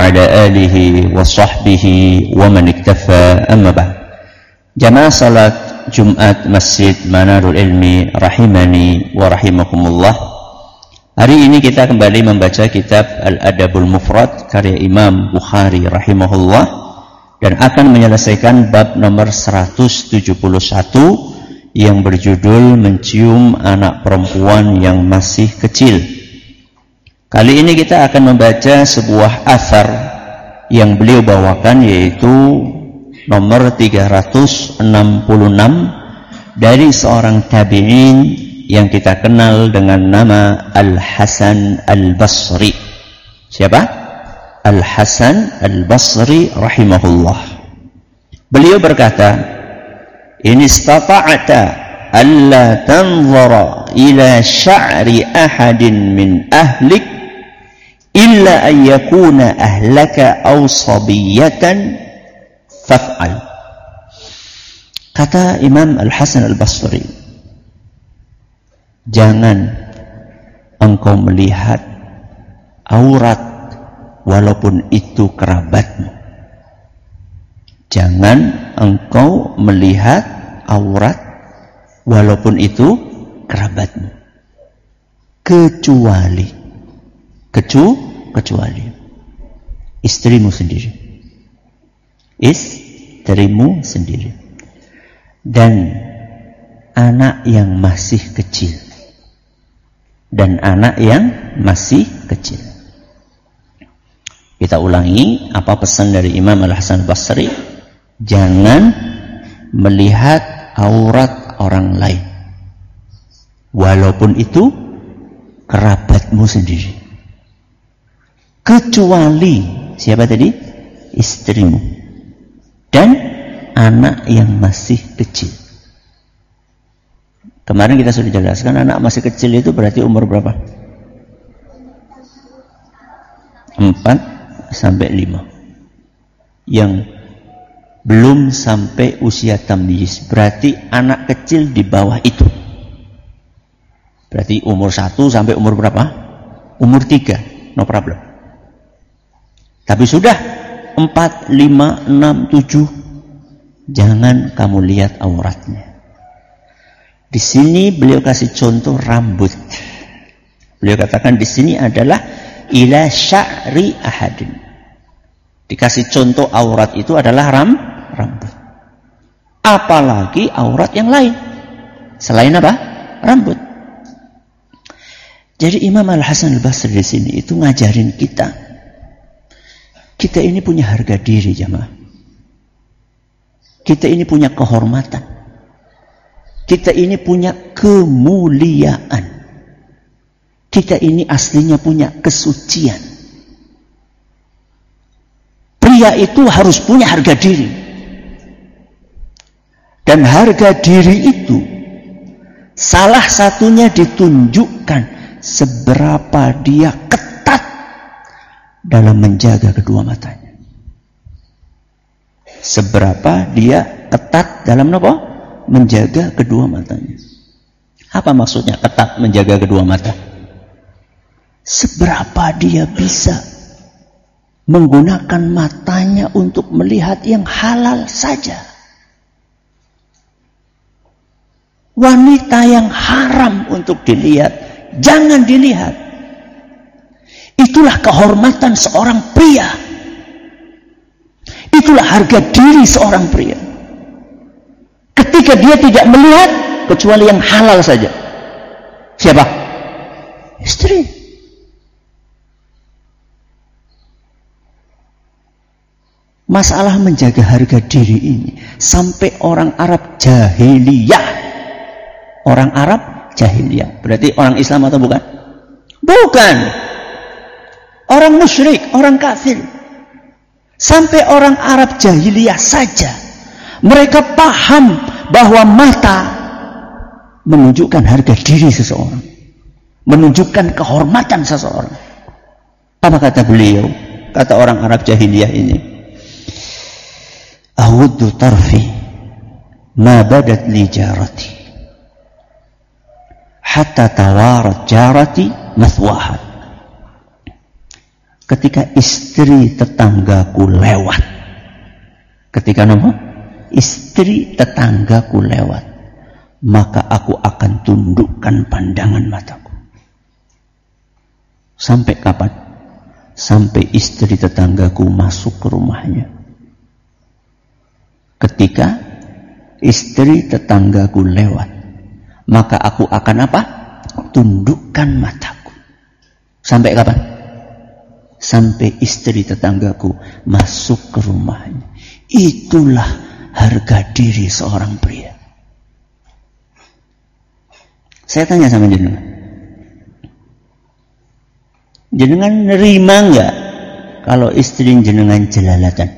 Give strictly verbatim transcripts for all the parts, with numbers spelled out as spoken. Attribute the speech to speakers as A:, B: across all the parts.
A: وعلى آله وصحبه ومن اكتفى أما بعد. Jamaah salat Jumat Masjid Manarul Ilmi rahimani wa rahimakumullah. Hari ini kita kembali membaca kitab Al-Adabul Mufrad karya Imam Bukhari rahimahullah dan akan menyelesaikan bab nomor seratus tujuh puluh satu yang berjudul mencium anak perempuan yang masih kecil. Kali ini kita akan membaca sebuah athar yang beliau bawakan, yaitu nomor tiga ratus enam puluh enam dari seorang tabi'in yang kita kenal dengan nama Al-Hasan Al-Basri. Siapa? Al-Hasan Al-Basri rahimahullah. Beliau berkata, "In istata'ta alla tanzura ila sya'ri ahadin min ahlik illa an yakuna ahlaka aw sabiyatan faf'al." Kata Imam Al-Hasan Al-Basri, jangan engkau melihat aurat walaupun itu kerabatmu. Jangan engkau melihat aurat walaupun itu kerabatmu. Kecuali kecu kecuali istrimu sendiri. Istrimu sendiri dan anak yang masih kecil dan anak yang masih kecil. Kita ulangi apa pesan dari Imam Al-Hasan Al-Basri. Jangan melihat aurat orang lain walaupun itu kerabatmu sendiri, kecuali siapa tadi? Istrimu dan anak yang masih kecil. Kemarin kita sudah jelaskan anak masih kecil itu berarti umur berapa? empat sampai lima. Yang belum sampai usia tamyiz, berarti anak kecil di bawah itu. Berarti umur satu sampai umur berapa? Umur tiga, no problem. Tapi sudah empat, lima, enam, tujuh, jangan kamu lihat auratnya. Di sini beliau kasih contoh rambut. Beliau katakan di sini adalah ila sya'ri ahadin. Dikasih contoh aurat itu adalah ram, rambut. Apalagi aurat yang lain selain apa? Rambut. Jadi Imam Al-Hasan Al-Basri di sini itu ngajarin kita. Kita ini punya harga diri, jamaah. Kita ini punya kehormatan. Kita ini punya kemuliaan. Kita ini aslinya punya kesucian. Pria itu harus punya harga diri. Dan harga diri itu salah satunya ditunjukkan seberapa dia ketat dalam menjaga kedua matanya. Seberapa dia ketat dalam apa? Menjaga kedua matanya. Apa maksudnya ketat menjaga kedua mata? Seberapa dia bisa menggunakan matanya untuk melihat yang halal saja. Wanita yang haram untuk dilihat, jangan dilihat. Itulah kehormatan seorang pria. Itulah harga diri seorang pria. Ketika dia tidak melihat kecuali yang halal saja. Siapa? Istri. Masalah menjaga harga diri ini sampai orang Arab jahiliyah. Orang Arab jahiliyah. Berarti orang Islam atau bukan? Bukan. Orang musyrik, orang kafir. Sampai orang Arab jahiliyah saja mereka paham bahwa mata menunjukkan harga diri seseorang, menunjukkan kehormatan seseorang. Apa kata beliau? Kata orang Arab jahiliyah ini, "Awuddu tarfi ma badat li jarati hatta tawarat jarati mathwaha." ketika istri tetanggaku lewat. Ketika nama istri tetanggaku lewat, maka aku akan tundukkan pandangan mataku. Sampai kapan? Sampai istri tetanggaku masuk ke rumahnya. Ketika istri tetanggaku lewat, maka aku akan apa? Tundukkan mataku. Sampai kapan? Sampai istri tetanggaku masuk ke rumahnya. Itulah harga diri seorang pria. Saya tanya sama jenengan, jenengan nerima enggak kalau istri jenengan jelalatan?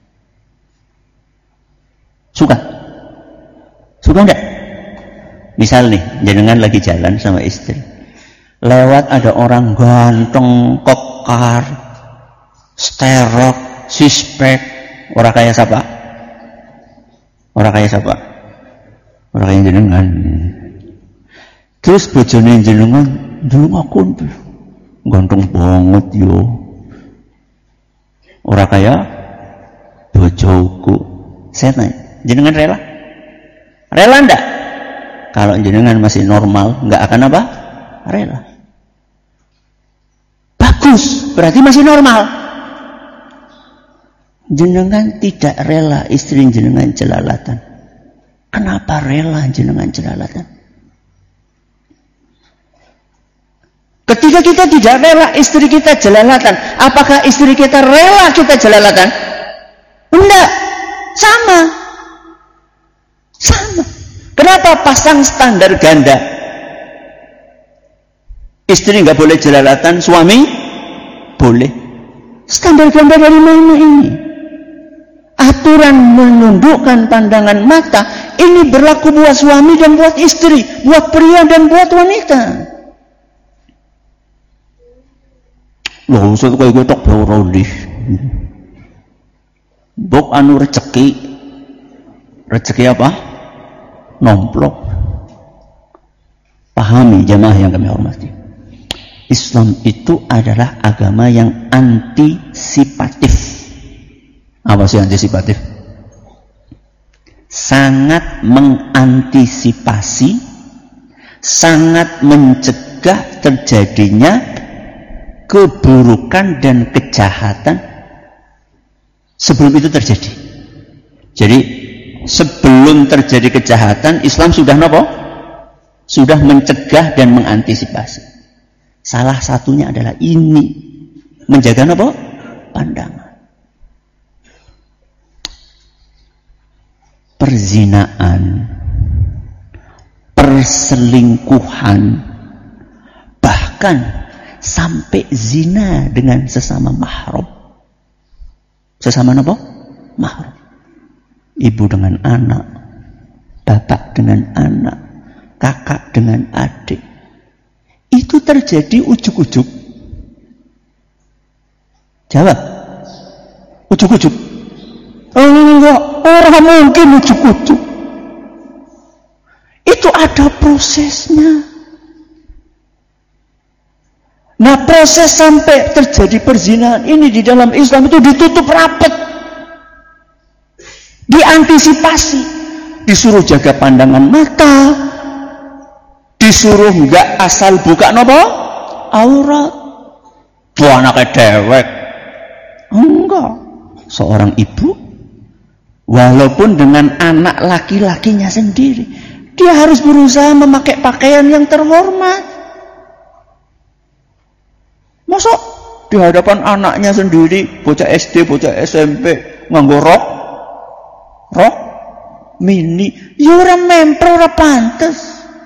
A: Suka? Suka enggak? Misal nih, jenengan lagi jalan sama istri, lewat ada orang ganteng, kekar, sterok, sispek, orang kaya siapa? Orang kaya siapa? Orang kaya jenengan. Terus bojone jenengan, dulu aku ganteng banget yo. Orang kaya bojoku. Saya tanya, jenengan rela? Rela enggak? Kalau jenengan masih normal, enggak akan apa? Rela. Bagus, berarti masih normal. Jenengan tidak rela istri jenengan jelalatan. Kenapa rela jenengan jelalatan? Ketika kita tidak rela istri kita jelalatan, apakah istri kita rela kita jelalatan? Enggak. Sama. Sama. Kenapa pasang standar ganda? Istri nggak boleh jelalatan, suami boleh. Standar ganda dari mana ini? Aturan menundukkan pandangan mata ini berlaku buat suami dan buat istri, buat pria dan buat wanita. Loh, usah kayak gue tok berorolih. Bok anu rezeki, rezeki apa? Nomplok. Pahami jamaah yang kami hormati. Islam itu adalah agama yang antisipatif. Apa sih antisipatif? Sangat mengantisipasi, sangat mencegah terjadinya keburukan dan kejahatan sebelum itu terjadi. Jadi sebelum terjadi kejahatan, Islam sudah nopo? Sudah mencegah dan mengantisipasi. Salah satunya adalah ini, menjaga nopo? Pandangan. Perzinaan, perselingkuhan, bahkan sampai zina dengan sesama mahram. Sesama nopo? Mahram. Ibu dengan anak, bapak dengan anak, kakak dengan adik. Itu terjadi ujuk-ujuk. Jawab. Ujuk-ujuk. Oh, enggak, orang mungkin ujuk-ujuk. Itu ada prosesnya. Nah, proses sampai terjadi perzinahan ini di dalam Islam itu ditutup rapat. Diantisipasi. Disuruh jaga pandangan mata. Disuruh enggak asal buka nopo? Aurat. Bu anaknya dewek. Enggak. Seorang ibu, walaupun dengan anak laki-lakinya sendiri, dia harus berusaha memakai pakaian yang terhormat. Masa di hadapan anaknya sendiri, bocah S D, bocah S M P, nganggo rok, rok mini, ya ora memper, ora pantes.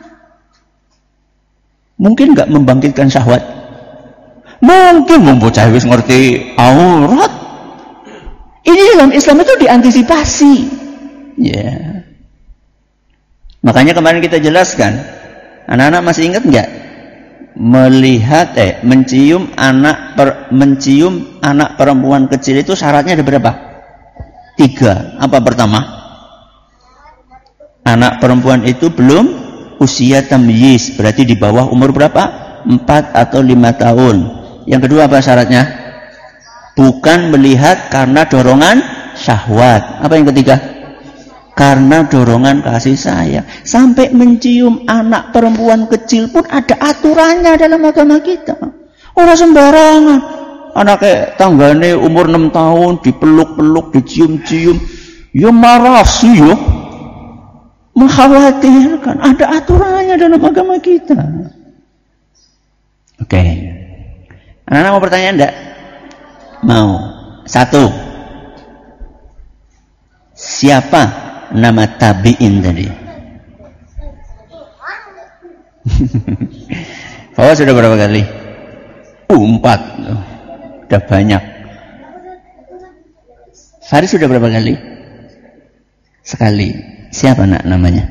A: Mungkin enggak membangkitkan syahwat? Mungkin, membocah wis ngerti aurat. Ini dalam Islam itu diantisipasi. Ya. Yeah. Makanya kemarin kita jelaskan, anak-anak masih ingat enggak? Melihat eh mencium anak per, mencium anak perempuan kecil itu syaratnya ada berapa? Tiga. Apa pertama? Anak perempuan itu belum usia tamyiz, berarti di bawah umur berapa? Empat atau lima tahun. Yang kedua apa syaratnya? Bukan melihat karena dorongan syahwat. Apa yang ketiga? Karena dorongan kasih sayang. Sampai mencium anak perempuan kecil pun ada aturannya dalam agama kita. Orang sembarangan. Anak kayak tanggane umur enam tahun dipeluk-peluk, dicium-cium. Ya marah sih ya. Mengkhawatirkan. Ada aturannya dalam agama kita. Oke. Okay. Anak-anak mau pertanyaan enggak? Mau. Satu. Siapa nama tabi'in tadi? Bahwa sudah berapa kali? Uh, empat. Sudah banyak. Faris sudah berapa kali? Sekali. Siapa nak namanya?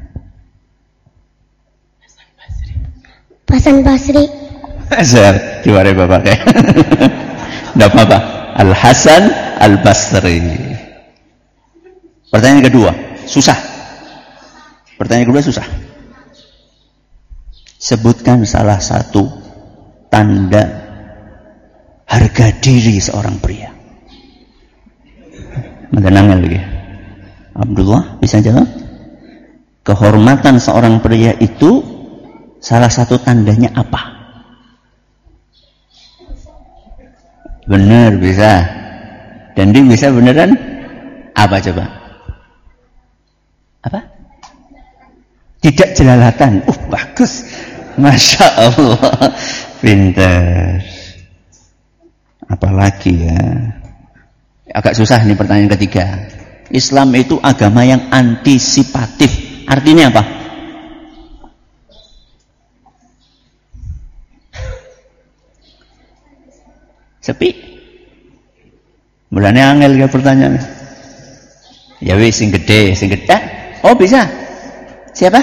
B: Hasan Basri.
A: Azhar, juara bapak kayak. Tidak apa-apa. Al-Hasan Al-Basri. Pertanyaan kedua, susah. Pertanyaan kedua susah. Sebutkan salah satu tanda harga diri seorang pria. Mengenang lagi. Abdullah bisa jawab? Kehormatan seorang pria itu salah satu tandanya apa? Benar bisa. Dan dia bisa beneran apa coba? Apa? Tidak jelalatan. Uh, bagus. Masya Allah. Pintar. Apalagi ya. Agak susah nih pertanyaan ketiga. Islam itu agama yang antisipatif. Artinya apa? Sepi. Mulanya angel ya pertanyaan. Ya wis sing gede, sing gede. Oh bisa. Siapa?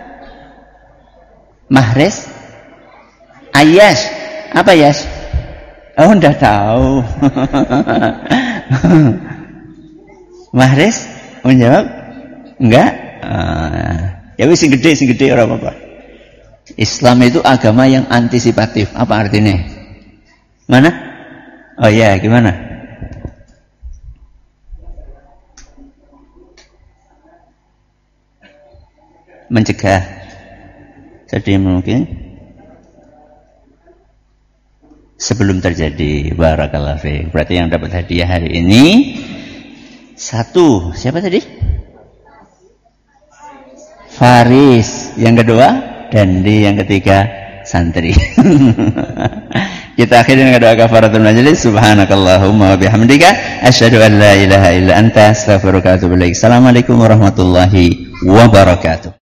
A: Mahres? Ayas. Apa Yas? Oh enggak tahu. Mahres menjawab enggak. Uh, ya wis sing gede, sing gede ora apa-apa. Islam itu agama yang antisipatif. Apa artinya? Mana? Oh ya, gimana? Mencegah. Jadi mungkin sebelum terjadi. Barakallahu fiik. Berarti yang dapat hadiah hari ini satu. Siapa tadi? Faris. Yang kedua Dandi. Yang ketiga santri. Kita akhiri dengan doa kafaratul majlis. Subhanakallahumma wa bihamdika asyhadu an la ilaha illa anta astaghfiruka wa atubu ilaik. Assalamualaikum warahmatullahi wabarakatuh.